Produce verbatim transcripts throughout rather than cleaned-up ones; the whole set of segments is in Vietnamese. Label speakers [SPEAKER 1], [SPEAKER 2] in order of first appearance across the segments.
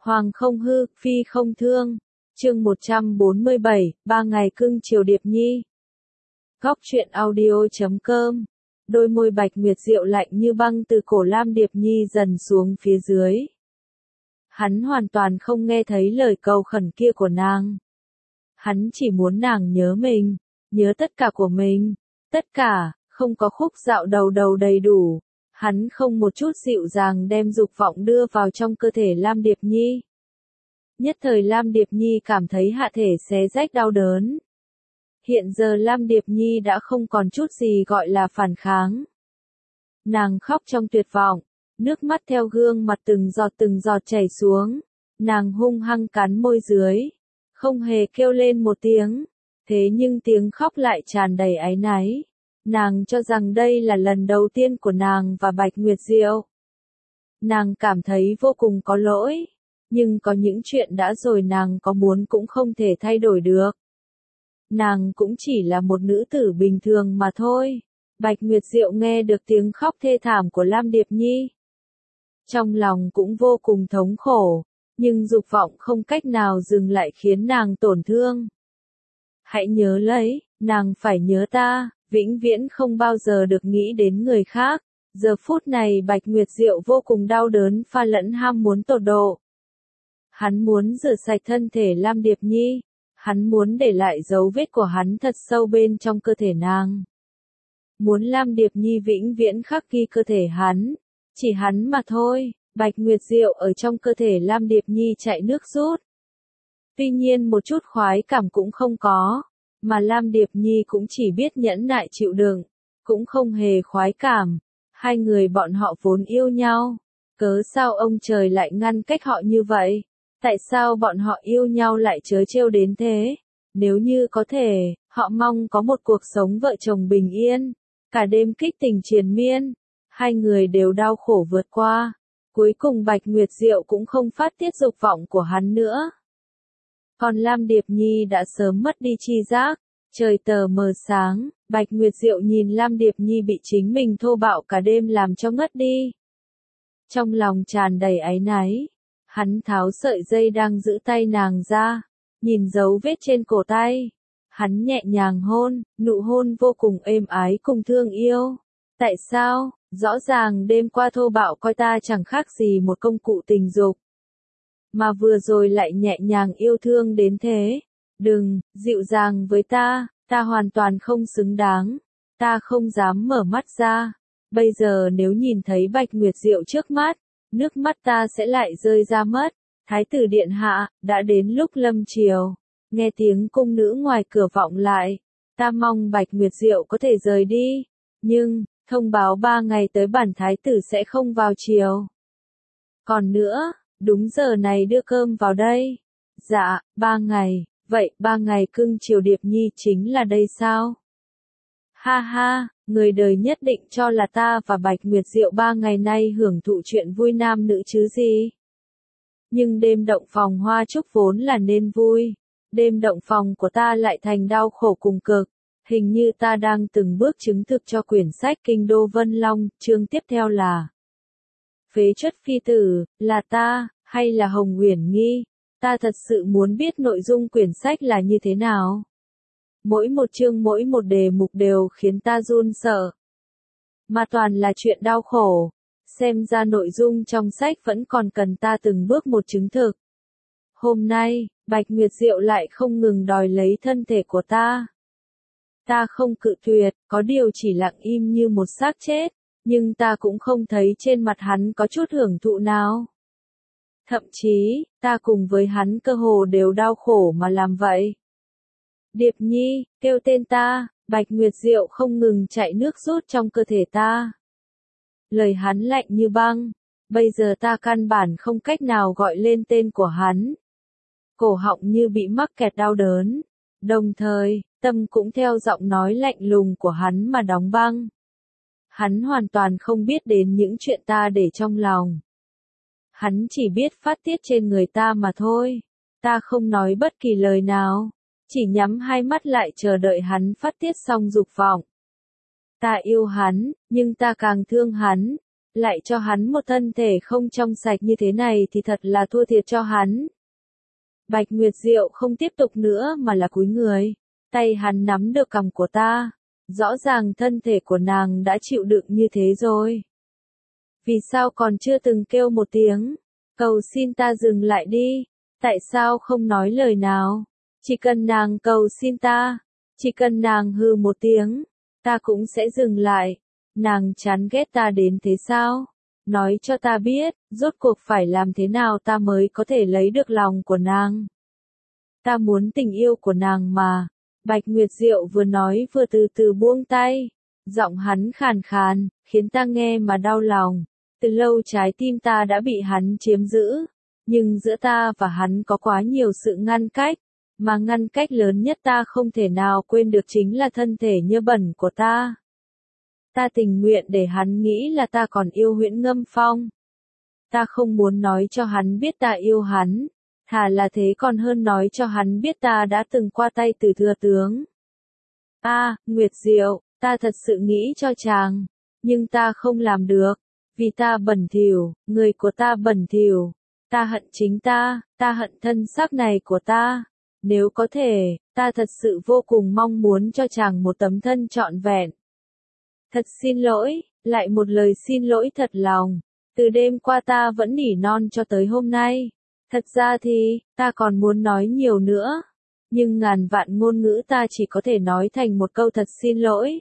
[SPEAKER 1] Hoàng không hư, phi không thương. Chương một trăm bốn mươi bảy, ba ngày cưng chiều Điệp Nhi. Góc truyện audio chấm com. Đôi môi Bạch Nguyệt Diệu lạnh như băng từ cổ Lam Điệp Nhi dần xuống phía dưới. Hắn hoàn toàn không nghe thấy lời cầu khẩn kia của nàng. Hắn chỉ muốn nàng nhớ mình, nhớ tất cả của mình, tất cả, không có khúc dạo đầu đầu đầy đủ. Hắn không một chút dịu dàng đem dục vọng đưa vào trong cơ thể Lam Điệp Nhi. Nhất thời Lam Điệp Nhi cảm thấy hạ thể xé rách đau đớn. Hiện giờ Lam Điệp Nhi đã không còn chút gì gọi là phản kháng. Nàng khóc trong tuyệt vọng, nước mắt theo gương mặt từng giọt từng giọt chảy xuống. Nàng hung hăng cắn môi dưới, không hề kêu lên một tiếng, thế nhưng tiếng khóc lại tràn đầy áy náy. Nàng cho rằng đây là lần đầu tiên của nàng và Bạch Nguyệt Diệu. Nàng cảm thấy vô cùng có lỗi, nhưng có những chuyện đã rồi nàng có muốn cũng không thể thay đổi được. Nàng cũng chỉ là một nữ tử bình thường mà thôi. Bạch Nguyệt Diệu nghe được tiếng khóc thê thảm của Lam Điệp Nhi. Trong lòng cũng vô cùng thống khổ, nhưng dục vọng không cách nào dừng lại khiến nàng tổn thương. Hãy nhớ lấy, nàng phải nhớ ta, vĩnh viễn không bao giờ được nghĩ đến người khác. Giờ phút này Bạch Nguyệt Diệu vô cùng đau đớn pha lẫn ham muốn tột độ. Hắn muốn rửa sạch thân thể Lam Điệp Nhi. Hắn muốn để lại dấu vết của hắn thật sâu bên trong cơ thể nàng. Muốn Lam Điệp Nhi vĩnh viễn khắc ghi cơ thể hắn. Chỉ hắn mà thôi. Bạch Nguyệt Diệu ở trong cơ thể Lam Điệp Nhi chạy nước rút. Tuy nhiên một chút khoái cảm cũng không có. Mà Lam Điệp Nhi cũng chỉ biết nhẫn nại chịu đựng. Cũng không hề khoái cảm. Hai người bọn họ vốn yêu nhau. Cớ sao ông trời lại ngăn cách họ như vậy? Tại sao bọn họ yêu nhau lại trớ trêu đến thế? Nếu như có thể, họ mong có một cuộc sống vợ chồng bình yên. Cả đêm kích tình triền miên. Hai người đều đau khổ vượt qua. Cuối cùng Bạch Nguyệt Diệu cũng không phát tiết dục vọng của hắn nữa. Còn Lam Điệp Nhi đã sớm mất đi tri giác. Trời tờ mờ sáng, Bạch Nguyệt Diệu nhìn Lam Điệp Nhi bị chính mình thô bạo cả đêm làm cho ngất đi. Trong lòng tràn đầy áy náy. Hắn tháo sợi dây đang giữ tay nàng ra, nhìn dấu vết trên cổ tay. Hắn nhẹ nhàng hôn, nụ hôn vô cùng êm ái cùng thương yêu. Tại sao, rõ ràng đêm qua thô bạo coi ta chẳng khác gì một công cụ tình dục. Mà vừa rồi lại nhẹ nhàng yêu thương đến thế. Đừng, dịu dàng với ta, ta hoàn toàn không xứng đáng. Ta không dám mở mắt ra. Bây giờ nếu nhìn thấy Bạch Nguyệt Diệu trước mắt, nước mắt ta sẽ lại rơi ra mất. Thái tử điện hạ, đã đến lúc lâm triều. Nghe tiếng cung nữ ngoài cửa vọng lại. Ta mong Bạch Nguyệt Diệu có thể rời đi. Nhưng, thông báo ba ngày tới bản thái tử sẽ không vào triều. Còn nữa, đúng giờ này đưa cơm vào đây. Dạ, ba ngày. Vậy, ba ngày cưng chiều Điệp Nhi chính là đây sao? Ha ha, người đời nhất định cho là ta và Bạch Nguyệt Diệu ba ngày nay hưởng thụ chuyện vui nam nữ chứ gì. Nhưng đêm động phòng hoa trúc vốn là nên vui. Đêm động phòng của ta lại thành đau khổ cùng cực. Hình như ta đang từng bước chứng thực cho quyển sách Kinh Đô Vân Long, chương tiếp theo là phế truất phi tử, là ta, hay là Hồng Uyển Nghi? Ta thật sự muốn biết nội dung quyển sách là như thế nào. Mỗi một chương mỗi một đề mục đều khiến ta run sợ. Mà toàn là chuyện đau khổ. Xem ra nội dung trong sách vẫn còn cần ta từng bước một chứng thực. Hôm nay, Bạch Nguyệt Diệu lại không ngừng đòi lấy thân thể của ta. Ta không cự tuyệt, có điều chỉ lặng im như một xác chết. Nhưng ta cũng không thấy trên mặt hắn có chút hưởng thụ nào. Thậm chí, ta cùng với hắn cơ hồ đều đau khổ mà làm vậy. Điệp Nhi, kêu tên ta, Bạch Nguyệt Diệu không ngừng chạy nước rút trong cơ thể ta. Lời hắn lạnh như băng, bây giờ ta căn bản không cách nào gọi lên tên của hắn. Cổ họng như bị mắc kẹt đau đớn, đồng thời, tâm cũng theo giọng nói lạnh lùng của hắn mà đóng băng. Hắn hoàn toàn không biết đến những chuyện ta để trong lòng. Hắn chỉ biết phát tiết trên người ta mà thôi. Ta không nói bất kỳ lời nào. Chỉ nhắm hai mắt lại chờ đợi hắn phát tiết xong dục vọng. Ta yêu hắn, nhưng ta càng thương hắn. lại cho hắn một thân thể không trong sạch như thế này thì thật là thua thiệt cho hắn. Bạch Nguyệt Diệu không tiếp tục nữa mà là cúi người, tay hắn nắm được cằm của ta, rõ ràng thân thể của nàng đã chịu đựng như thế rồi. Vì sao còn chưa từng kêu một tiếng, cầu xin ta dừng lại đi, tại sao không nói lời nào, chỉ cần nàng cầu xin ta, chỉ cần nàng hừ một tiếng, ta cũng sẽ dừng lại, nàng chán ghét ta đến thế sao, nói cho ta biết, rốt cuộc phải làm thế nào ta mới có thể lấy được lòng của nàng. Ta muốn tình yêu của nàng mà, Bạch Nguyệt Diệu vừa nói vừa từ từ buông tay, giọng hắn khàn khàn, khiến ta nghe mà đau lòng. Từ lâu trái tim ta đã bị hắn chiếm giữ, nhưng giữa ta và hắn có quá nhiều sự ngăn cách, mà ngăn cách lớn nhất ta không thể nào quên được chính là thân thể nhơ bẩn của ta. Ta tình nguyện để hắn nghĩ là ta còn yêu Huyễn Ngâm Phong. Ta không muốn nói cho hắn biết ta yêu hắn, thà là thế còn hơn nói cho hắn biết ta đã từng qua tay từ thừa tướng. A, à, Nguyệt Diệu, ta thật sự nghĩ cho chàng, nhưng ta không làm được. Vì ta bẩn thỉu, người của ta bẩn thỉu, ta hận chính ta, ta hận thân xác này của ta. Nếu có thể, ta thật sự vô cùng mong muốn cho chàng một tấm thân trọn vẹn. Thật xin lỗi, lại một lời xin lỗi thật lòng. Từ đêm qua ta vẫn nỉ non cho tới hôm nay. Thật ra thì, ta còn muốn nói nhiều nữa. Nhưng ngàn vạn ngôn ngữ ta chỉ có thể nói thành một câu thật xin lỗi.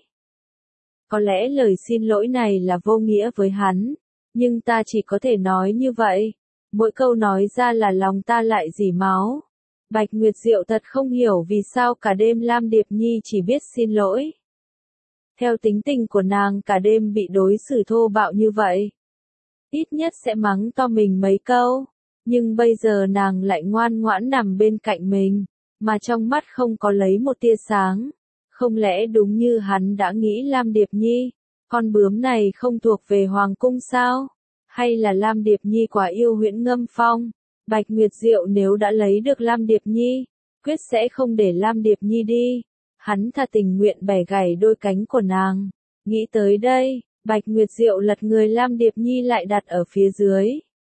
[SPEAKER 1] Có lẽ lời xin lỗi này là vô nghĩa với hắn, nhưng ta chỉ có thể nói như vậy. Mỗi câu nói ra là lòng ta lại rỉ máu. Bạch Nguyệt Diệu thật không hiểu vì sao cả đêm Lam Điệp Nhi chỉ biết xin lỗi. Theo tính tình của nàng cả đêm bị đối xử thô bạo như vậy. Ít nhất sẽ mắng to mình mấy câu, nhưng bây giờ nàng lại ngoan ngoãn nằm bên cạnh mình, mà trong mắt không có lấy một tia sáng. Không lẽ đúng như hắn đã nghĩ Lam Điệp Nhi, con bướm này không thuộc về Hoàng Cung sao? Hay là Lam Điệp Nhi quá yêu Huyễn Ngâm Phong? Bạch Nguyệt Diệu nếu đã lấy được Lam Điệp Nhi, quyết sẽ không để Lam Điệp Nhi đi. Hắn thà tình nguyện bẻ gãy đôi cánh của nàng. Nghĩ tới đây, Bạch Nguyệt Diệu lật người Lam Điệp Nhi lại đặt ở phía dưới.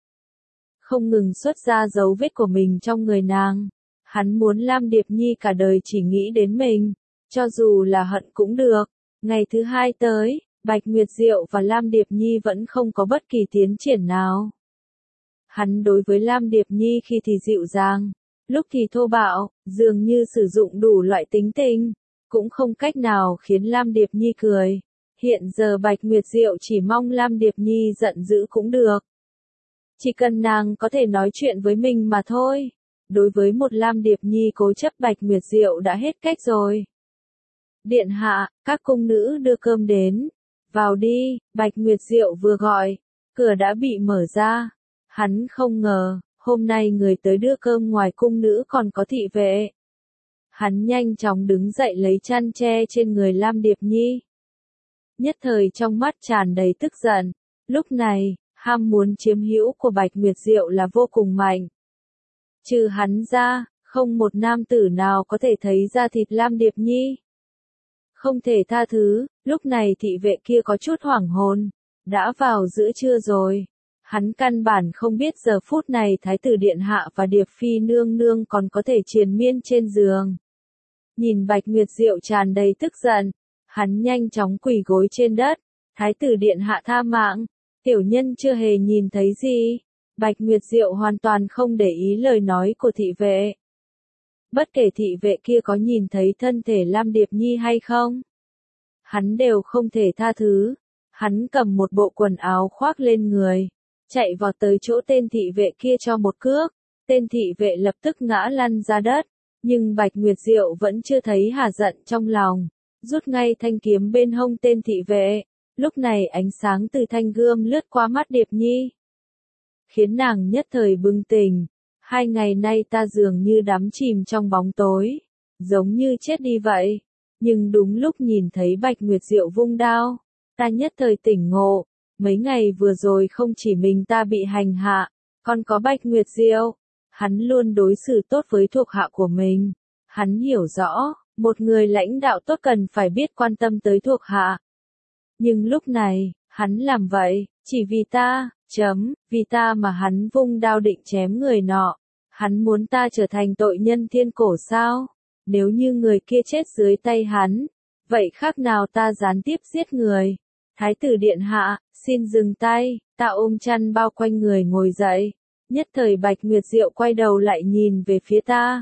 [SPEAKER 1] Không ngừng xuất ra dấu vết của mình trong người nàng. Hắn muốn Lam Điệp Nhi cả đời chỉ nghĩ đến mình. Cho dù là hận cũng được. Ngày thứ hai tới, Bạch Nguyệt Diệu và Lam Điệp Nhi vẫn không có bất kỳ tiến triển nào. Hắn đối với Lam Điệp Nhi khi thì dịu dàng, lúc thì thô bạo, dường như sử dụng đủ loại tính tình, cũng không cách nào khiến Lam Điệp Nhi cười. Hiện giờ Bạch Nguyệt Diệu chỉ mong Lam Điệp Nhi giận dữ cũng được. Chỉ cần nàng có thể nói chuyện với mình mà thôi. Đối với một Lam Điệp Nhi cố chấp Bạch Nguyệt Diệu đã hết cách rồi. Điện hạ, các cung nữ đưa cơm đến. Vào đi, Bạch Nguyệt Diệu vừa gọi, cửa đã bị mở ra. Hắn không ngờ, hôm nay người tới đưa cơm ngoài cung nữ còn có thị vệ. Hắn nhanh chóng đứng dậy lấy chăn che trên người Lam Điệp Nhi. Nhất thời trong mắt tràn đầy tức giận. Lúc này, ham muốn chiếm hữu của Bạch Nguyệt Diệu là vô cùng mạnh. Trừ hắn ra, không một nam tử nào có thể thấy da thịt Lam Điệp Nhi. Không thể tha thứ, lúc này thị vệ kia có chút hoảng hồn. Đã vào giữa trưa rồi. Hắn căn bản không biết giờ phút này Thái tử Điện Hạ và Điệp Phi nương nương còn có thể triền miên trên giường. Nhìn Bạch Nguyệt Diệu tràn đầy tức giận, hắn nhanh chóng quỳ gối trên đất. Thái tử Điện Hạ tha mạng, tiểu nhân chưa hề nhìn thấy gì. Bạch Nguyệt Diệu hoàn toàn không để ý lời nói của thị vệ. Bất kể thị vệ kia có nhìn thấy thân thể Lam Điệp Nhi hay không, hắn đều không thể tha thứ. Hắn cầm một bộ quần áo khoác lên người, chạy vào tới chỗ tên thị vệ kia cho một cước. Tên thị vệ lập tức ngã lăn ra đất, nhưng Bạch Nguyệt Diệu vẫn chưa thấy hả giận trong lòng, rút ngay thanh kiếm bên hông tên thị vệ. Lúc này ánh sáng từ thanh gươm lướt qua mắt Điệp Nhi, khiến nàng nhất thời bừng tỉnh. Hai ngày nay ta dường như đắm chìm trong bóng tối, giống như chết đi vậy. Nhưng đúng lúc nhìn thấy Bạch Nguyệt Diệu vung đao, ta nhất thời tỉnh ngộ. Mấy ngày vừa rồi không chỉ mình ta bị hành hạ, còn có Bạch Nguyệt Diệu. Hắn luôn đối xử tốt với thuộc hạ của mình. Hắn hiểu rõ, một người lãnh đạo tốt cần phải biết quan tâm tới thuộc hạ. Nhưng lúc này, hắn làm vậy, Chỉ vì ta, chấm, vì ta mà hắn vung đao định chém người nọ. Hắn muốn ta trở thành tội nhân thiên cổ sao? Nếu như người kia chết dưới tay hắn, vậy khác nào ta gián tiếp giết người? Thái tử điện hạ, xin dừng tay, ta ôm chăn bao quanh người ngồi dậy. Nhất thời Bạch Nguyệt Diệu quay đầu lại nhìn về phía ta.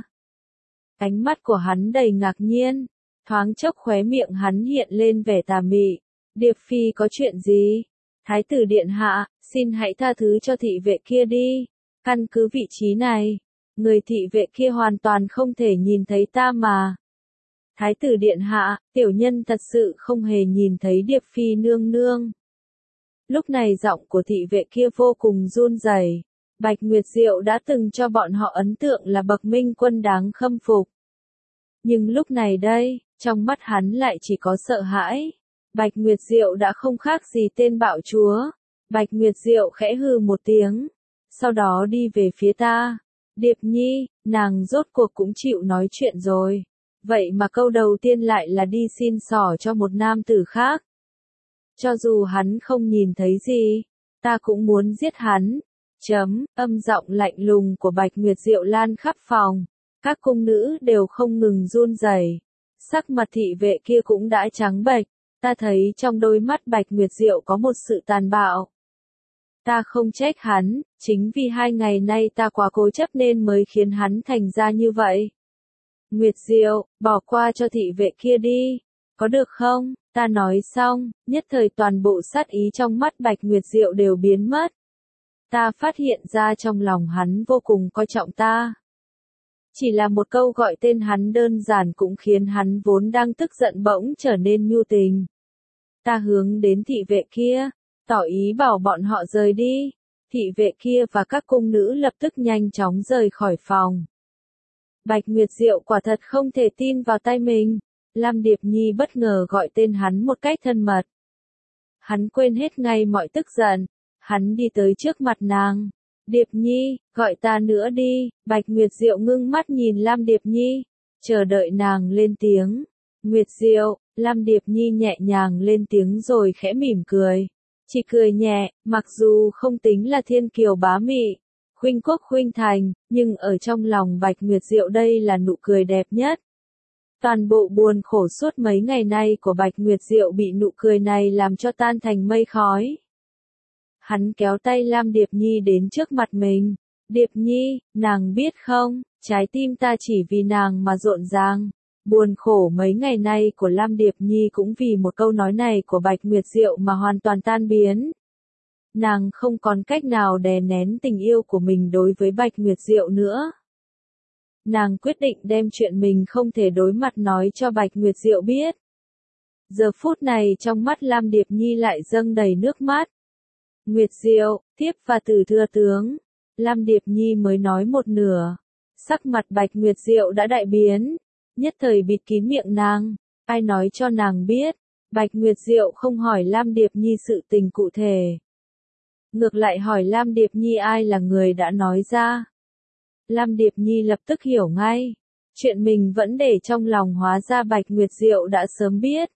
[SPEAKER 1] Ánh mắt của hắn đầy ngạc nhiên, thoáng chốc khóe miệng hắn hiện lên vẻ tà mị. Điệp Phi có chuyện gì? Thái tử điện hạ, xin hãy tha thứ cho thị vệ kia đi. Căn cứ vị trí này, người thị vệ kia hoàn toàn không thể nhìn thấy ta mà. Thái tử điện hạ, tiểu nhân thật sự không hề nhìn thấy Điệp Phi nương nương. Lúc này giọng của thị vệ kia vô cùng run rẩy. Bạch Nguyệt Diệu đã từng cho bọn họ ấn tượng là bậc minh quân đáng khâm phục. Nhưng lúc này đây, trong mắt hắn lại chỉ có sợ hãi. Bạch Nguyệt Diệu đã không khác gì tên bạo chúa. Bạch Nguyệt Diệu khẽ hừ một tiếng, sau đó đi về phía ta. Điệp Nhi, nàng rốt cuộc cũng chịu nói chuyện rồi. Vậy mà câu đầu tiên lại là đi xin xỏ cho một nam tử khác. Cho dù hắn không nhìn thấy gì, ta cũng muốn giết hắn. Chấm, âm giọng lạnh lùng của Bạch Nguyệt Diệu lan khắp phòng. Các cung nữ đều không ngừng run rẩy. Sắc mặt thị vệ kia cũng đã trắng bệch. Ta thấy trong đôi mắt Bạch Nguyệt Diệu có một sự tàn bạo. Ta không trách hắn, chính vì hai ngày nay ta quá cố chấp nên mới khiến hắn thành ra như vậy. Nguyệt Diệu, bỏ qua cho thị vệ kia đi, có được không? Ta nói xong, nhất thời toàn bộ sát ý trong mắt Bạch Nguyệt Diệu đều biến mất. Ta phát hiện ra trong lòng hắn vô cùng coi trọng ta. Chỉ là một câu gọi tên hắn đơn giản cũng khiến hắn vốn đang tức giận bỗng trở nên nhu tình. Ta hướng đến thị vệ kia, tỏ ý bảo bọn họ rời đi. Thị vệ kia và các cung nữ lập tức nhanh chóng rời khỏi phòng. Bạch Nguyệt Diệu quả thật không thể tin vào tay mình. Lam Điệp Nhi bất ngờ gọi tên hắn một cách thân mật. Hắn quên hết ngay mọi tức giận. Hắn đi tới trước mặt nàng. Điệp Nhi, gọi ta nữa đi. Bạch Nguyệt Diệu ngưng mắt nhìn Lam Điệp Nhi, chờ đợi nàng lên tiếng. Nguyệt Diệu, Lam Điệp Nhi nhẹ nhàng lên tiếng rồi khẽ mỉm cười. Chỉ cười nhẹ, mặc dù không tính là thiên kiều bá mị, khuynh quốc khuynh thành, nhưng ở trong lòng Bạch Nguyệt Diệu đây là nụ cười đẹp nhất. Toàn bộ buồn khổ suốt mấy ngày nay của Bạch Nguyệt Diệu bị nụ cười này làm cho tan thành mây khói. Hắn kéo tay Lam Điệp Nhi đến trước mặt mình. Điệp Nhi, nàng biết không, trái tim ta chỉ vì nàng mà rộn ràng. Buồn khổ mấy ngày nay của Lam Điệp Nhi cũng vì một câu nói này của Bạch Nguyệt Diệu mà hoàn toàn tan biến. Nàng không còn cách nào đè nén tình yêu của mình đối với Bạch Nguyệt Diệu nữa. Nàng quyết định đem chuyện mình không thể đối mặt nói cho Bạch Nguyệt Diệu biết. Giờ phút này trong mắt Lam Điệp Nhi lại dâng đầy nước mắt. Nguyệt Diệu, tiếp và từ thưa tướng. Lam Điệp Nhi mới nói một nửa. Sắc mặt Bạch Nguyệt Diệu đã đại biến. Nhất thời bịt kín miệng nàng. Ai nói cho nàng biết. Bạch Nguyệt Diệu không hỏi Lam Điệp Nhi sự tình cụ thể. Ngược lại hỏi Lam Điệp Nhi ai là người đã nói ra. Lam Điệp Nhi lập tức hiểu ngay. Chuyện mình vẫn để trong lòng hóa ra Bạch Nguyệt Diệu đã sớm biết.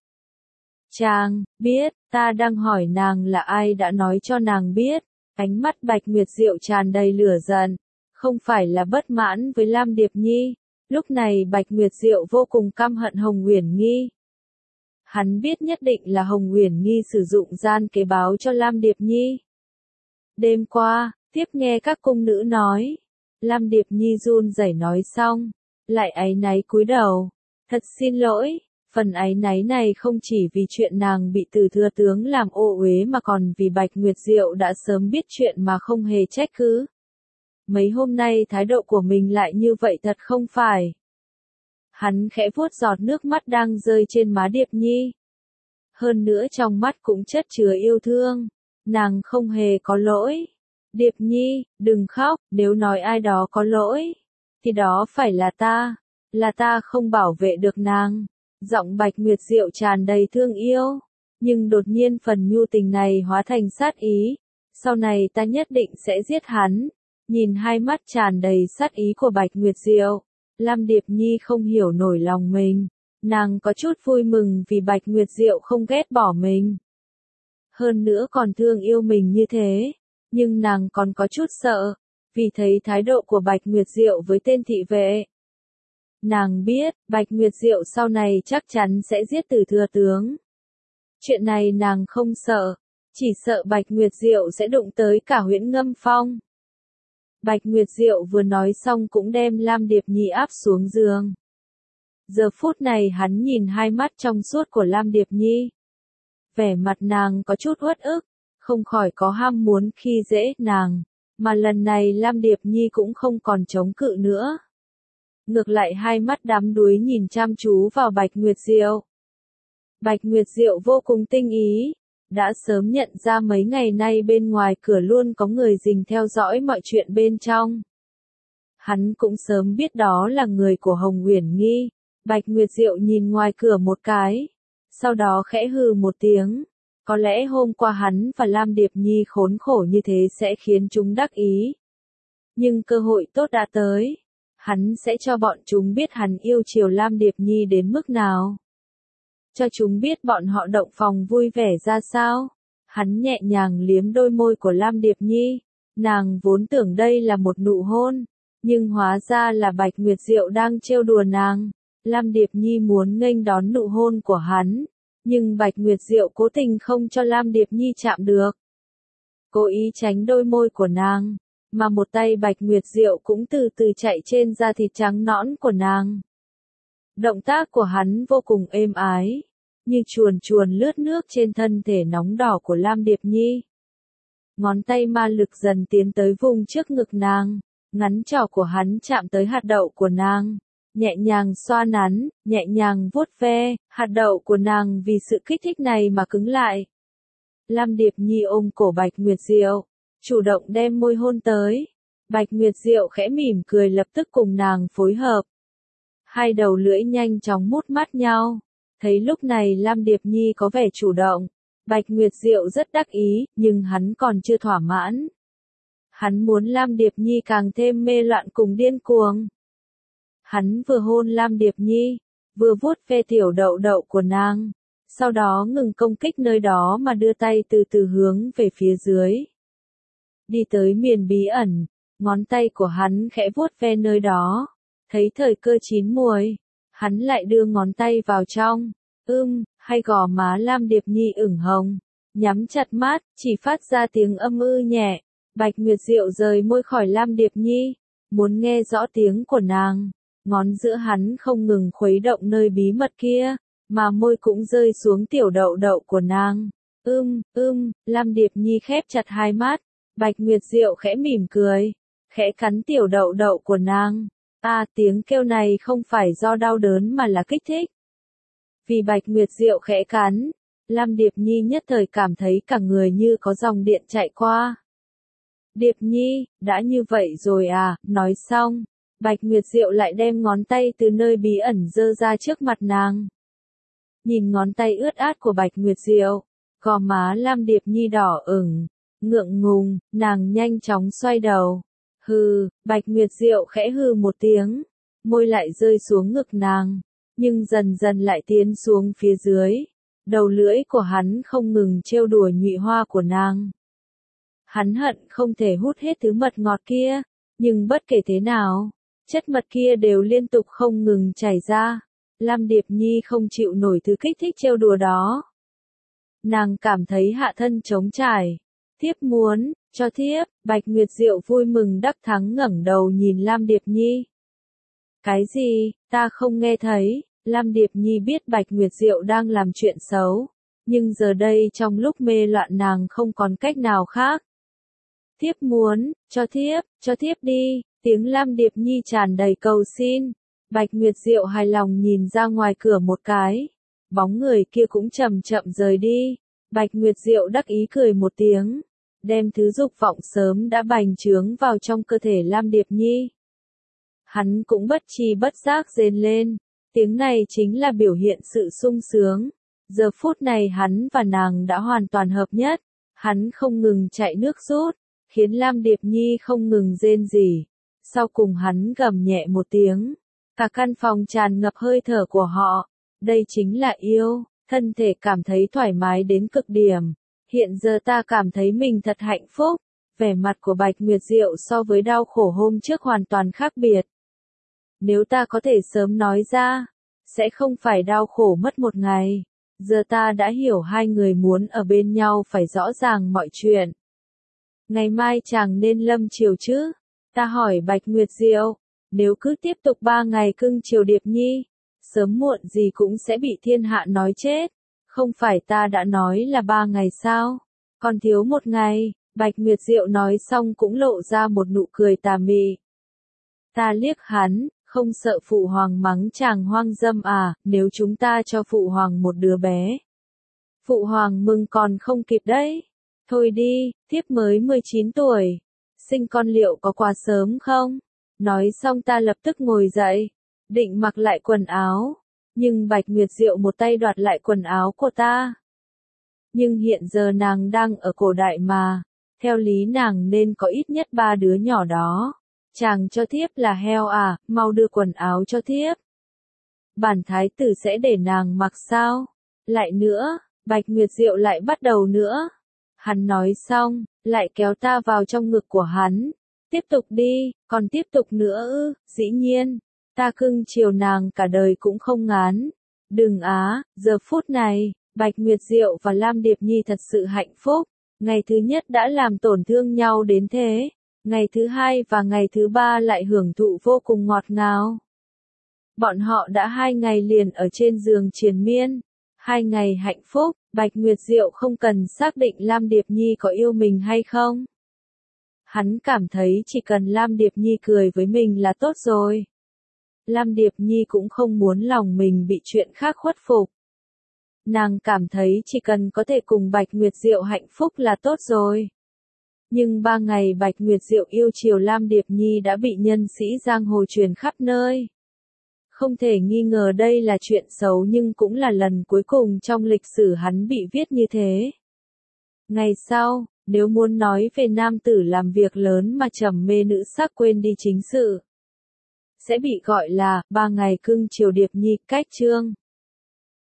[SPEAKER 1] Chàng, biết, ta đang hỏi nàng là ai đã nói cho nàng biết. Ánh mắt Bạch Nguyệt Diệu tràn đầy lửa giận. Không phải là bất mãn với Lam Điệp Nhi. Lúc này Bạch Nguyệt Diệu vô cùng căm hận Hồng Uyển Nghi. Hắn biết nhất định là Hồng Uyển Nghi sử dụng gian kế báo cho Lam Điệp Nhi. Đêm qua, tiếp nghe các cung nữ nói. Lam Điệp Nhi run rẩy nói xong, lại áy náy cúi đầu. Thật xin lỗi, phần áy náy này không chỉ vì chuyện nàng bị từ thừa tướng làm ô uế mà còn vì Bạch Nguyệt Diệu đã sớm biết chuyện mà không hề trách cứ. Mấy hôm nay thái độ của mình lại như vậy thật không phải. Hắn khẽ vuốt giọt nước mắt đang rơi trên má Điệp Nhi. Hơn nữa trong mắt cũng chất chứa yêu thương. Nàng không hề có lỗi. Điệp Nhi, đừng khóc, nếu nói ai đó có lỗi, thì đó phải là ta. Là ta không bảo vệ được nàng. Giọng Bạch Nguyệt Diệu tràn đầy thương yêu. Nhưng đột nhiên phần nhu tình này hóa thành sát ý. Sau này ta nhất định sẽ giết hắn. Nhìn hai mắt tràn đầy sát ý của Bạch Nguyệt Diệu, Lam Điệp Nhi không hiểu nổi lòng mình. Nàng có chút vui mừng vì Bạch Nguyệt Diệu không ghét bỏ mình. hơn nữa còn thương yêu mình như thế, nhưng nàng còn có chút sợ, vì thấy thái độ của Bạch Nguyệt Diệu với tên thị vệ. Nàng biết, Bạch Nguyệt Diệu sau này chắc chắn sẽ giết Từ Thừa Tướng. Chuyện này nàng không sợ, chỉ sợ Bạch Nguyệt Diệu sẽ đụng tới cả Huyễn Ngâm Phong. Bạch Nguyệt Diệu vừa nói xong cũng đem Lam Điệp Nhi áp xuống giường. Giờ phút này hắn nhìn hai mắt trong suốt của Lam Điệp Nhi. Vẻ mặt nàng có chút uất ức, không khỏi có ham muốn khi dễ nàng, mà lần này Lam Điệp Nhi cũng không còn chống cự nữa. Ngược lại hai mắt đắm đuối nhìn chăm chú vào Bạch Nguyệt Diệu. Bạch Nguyệt Diệu vô cùng tinh ý, đã sớm nhận ra mấy ngày nay bên ngoài cửa luôn có người rình theo dõi mọi chuyện bên trong. Hắn cũng sớm biết đó là người của Hồng Uyển Nghi. Bạch Nguyệt Diệu nhìn ngoài cửa một cái, sau đó khẽ hừ một tiếng. Có lẽ hôm qua hắn và Lam Điệp Nhi khốn khổ như thế sẽ khiến chúng đắc ý. Nhưng cơ hội tốt đã tới. Hắn sẽ cho bọn chúng biết hắn yêu chiều Lam Điệp Nhi đến mức nào. Cho chúng biết bọn họ động phòng vui vẻ ra sao. Hắn nhẹ nhàng liếm đôi môi của Lam Điệp Nhi. Nàng vốn tưởng đây là một nụ hôn, nhưng hóa ra là Bạch Nguyệt Diệu đang trêu đùa nàng. Lam Điệp Nhi muốn nghênh đón nụ hôn của hắn, nhưng Bạch Nguyệt Diệu cố tình không cho Lam Điệp Nhi chạm được. Cố ý tránh đôi môi của nàng, mà một tay Bạch Nguyệt Diệu cũng từ từ chạy trên da thịt trắng nõn của nàng. Động tác của hắn vô cùng êm ái, như chuồn chuồn lướt nước trên thân thể nóng đỏ của Lam Điệp Nhi. Ngón tay ma lực dần tiến tới vùng trước ngực nàng, ngắn trỏ của hắn chạm tới hạt đậu của nàng. Nhẹ nhàng xoa nắn, nhẹ nhàng vuốt ve, hạt đậu của nàng vì sự kích thích này mà cứng lại. Lam Điệp Nhi ôm cổ Bạch Nguyệt Diệu, chủ động đem môi hôn tới. Bạch Nguyệt Diệu khẽ mỉm cười lập tức cùng nàng phối hợp. Hai đầu lưỡi nhanh chóng mút mắt nhau. Thấy lúc này Lam Điệp Nhi có vẻ chủ động, Bạch Nguyệt Diệu rất đắc ý, nhưng hắn còn chưa thỏa mãn. Hắn muốn Lam Điệp Nhi càng thêm mê loạn cùng điên cuồng. Hắn vừa hôn Lam Điệp Nhi, vừa vuốt ve tiểu đậu đậu của nàng, sau đó ngừng công kích nơi đó mà đưa tay từ từ hướng về phía dưới. Đi tới miền bí ẩn, ngón tay của hắn khẽ vuốt ve nơi đó, thấy thời cơ chín muồi, hắn lại đưa ngón tay vào trong, ưm, hay gò má Lam Điệp Nhi ửng hồng, nhắm chặt mắt, chỉ phát ra tiếng âm ư nhẹ. Bạch Nguyệt Diệu rời môi khỏi Lam Điệp Nhi, muốn nghe rõ tiếng của nàng. Ngón giữa hắn không ngừng khuấy động nơi bí mật kia, mà môi cũng rơi xuống tiểu đậu đậu của nàng. Ưm, ưm, Lam Điệp Nhi khép chặt hai mắt, Bạch Nguyệt Diệu khẽ mỉm cười, khẽ cắn tiểu đậu đậu của nàng. À, tiếng kêu này không phải do đau đớn mà là kích thích. Vì Bạch Nguyệt Diệu khẽ cắn, Lam Điệp Nhi nhất thời cảm thấy cả người như có dòng điện chạy qua. Điệp Nhi, đã như vậy rồi à, nói xong. Bạch Nguyệt Diệu lại đem ngón tay từ nơi bí ẩn giơ ra trước mặt nàng. Nhìn ngón tay ướt át của Bạch Nguyệt Diệu, gò má Lam Điệp Nhi đỏ ửng, ngượng ngùng, nàng nhanh chóng xoay đầu. Hừ, Bạch Nguyệt Diệu khẽ hừ một tiếng, môi lại rơi xuống ngực nàng, nhưng dần dần lại tiến xuống phía dưới. Đầu lưỡi của hắn không ngừng trêu đùa nhụy hoa của nàng. Hắn hận không thể hút hết thứ mật ngọt kia, nhưng bất kể thế nào, chất mật kia đều liên tục không ngừng chảy ra. Lam Điệp Nhi không chịu nổi thứ kích thích trêu đùa đó. Nàng cảm thấy hạ thân trống trải. Thiếp muốn, cho thiếp, Bạch Nguyệt Diệu vui mừng đắc thắng ngẩng đầu nhìn Lam Điệp Nhi. Cái gì, ta không nghe thấy, Lam Điệp Nhi biết Bạch Nguyệt Diệu đang làm chuyện xấu, nhưng giờ đây trong lúc mê loạn nàng không còn cách nào khác. Thiếp muốn, cho thiếp, cho thiếp đi, tiếng Lam Điệp Nhi tràn đầy cầu xin. Bạch Nguyệt Diệu hài lòng nhìn ra ngoài cửa một cái, bóng người kia cũng chậm chậm rời đi. Bạch Nguyệt Diệu đắc ý cười một tiếng, đem thứ dục vọng sớm đã bành trướng vào trong cơ thể Lam Điệp Nhi. Hắn cũng bất tri bất giác rên lên, tiếng này chính là biểu hiện sự sung sướng. Giờ phút này hắn và nàng đã hoàn toàn hợp nhất, hắn không ngừng chạy nước rút, khiến Lam Điệp Nhi không ngừng rên rỉ. Sau cùng hắn gầm nhẹ một tiếng, cả căn phòng tràn ngập hơi thở của họ. Đây chính là yêu, thân thể cảm thấy thoải mái đến cực điểm. Hiện giờ ta cảm thấy mình thật hạnh phúc. Vẻ mặt của Bạch Nguyệt Diệu so với đau khổ hôm trước hoàn toàn khác biệt. Nếu ta có thể sớm nói ra, sẽ không phải đau khổ mất một ngày. Giờ ta đã hiểu hai người muốn ở bên nhau phải rõ ràng mọi chuyện. Ngày mai chàng nên lâm chiều chứ? Ta hỏi Bạch Nguyệt Diệu, nếu cứ tiếp tục ba ngày cưng chiều Điệp Nhi, sớm muộn gì cũng sẽ bị thiên hạ nói chết. Không phải ta đã nói là ba ngày sao? Còn thiếu một ngày. Bạch Nguyệt Diệu nói xong cũng lộ ra một nụ cười tà mị. Ta liếc hắn, không sợ phụ hoàng mắng chàng hoang dâm à, nếu chúng ta cho phụ hoàng một đứa bé. Phụ hoàng mừng còn không kịp đấy. Thôi đi, thiếp mới mười chín tuổi. Sinh con liệu có quá sớm không? Nói xong ta lập tức ngồi dậy, định mặc lại quần áo. Nhưng Bạch Nguyệt Diệu một tay đoạt lại quần áo của ta. Nhưng hiện giờ nàng đang ở cổ đại mà. Theo lý nàng nên có ít nhất ba đứa nhỏ đó. Chàng cho thiếp là heo à, mau đưa quần áo cho thiếp. Bản thái tử sẽ để nàng mặc sao? Lại nữa, Bạch Nguyệt Diệu lại bắt đầu nữa. Hắn nói xong, lại kéo ta vào trong ngực của hắn. Tiếp tục đi, còn tiếp tục nữa ư, dĩ nhiên. Ta cưng chiều nàng cả đời cũng không ngán. Đừng á, giờ phút này, Bạch Nguyệt Diệu và Lam Điệp Nhi thật sự hạnh phúc. Ngày thứ nhất đã làm tổn thương nhau đến thế. Ngày thứ hai và ngày thứ ba lại hưởng thụ vô cùng ngọt ngào. Bọn họ đã hai ngày liền ở trên giường triền miên. Hai ngày hạnh phúc, Bạch Nguyệt Diệu không cần xác định Lam Điệp Nhi có yêu mình hay không. Hắn cảm thấy chỉ cần Lam Điệp Nhi cười với mình là tốt rồi. Lam Điệp Nhi cũng không muốn lòng mình bị chuyện khác khuất phục. Nàng cảm thấy chỉ cần có thể cùng Bạch Nguyệt Diệu hạnh phúc là tốt rồi. Nhưng ba ngày Bạch Nguyệt Diệu yêu chiều Lam Điệp Nhi đã bị nhân sĩ giang hồ truyền khắp nơi. Không thể nghi ngờ đây là chuyện xấu nhưng cũng là lần cuối cùng trong lịch sử hắn bị viết như thế. Ngày sau, nếu muốn nói về nam tử làm việc lớn mà trầm mê nữ sắc quên đi chính sự, sẽ bị gọi là ba ngày cưng chiều Điệp Nhi cách chương.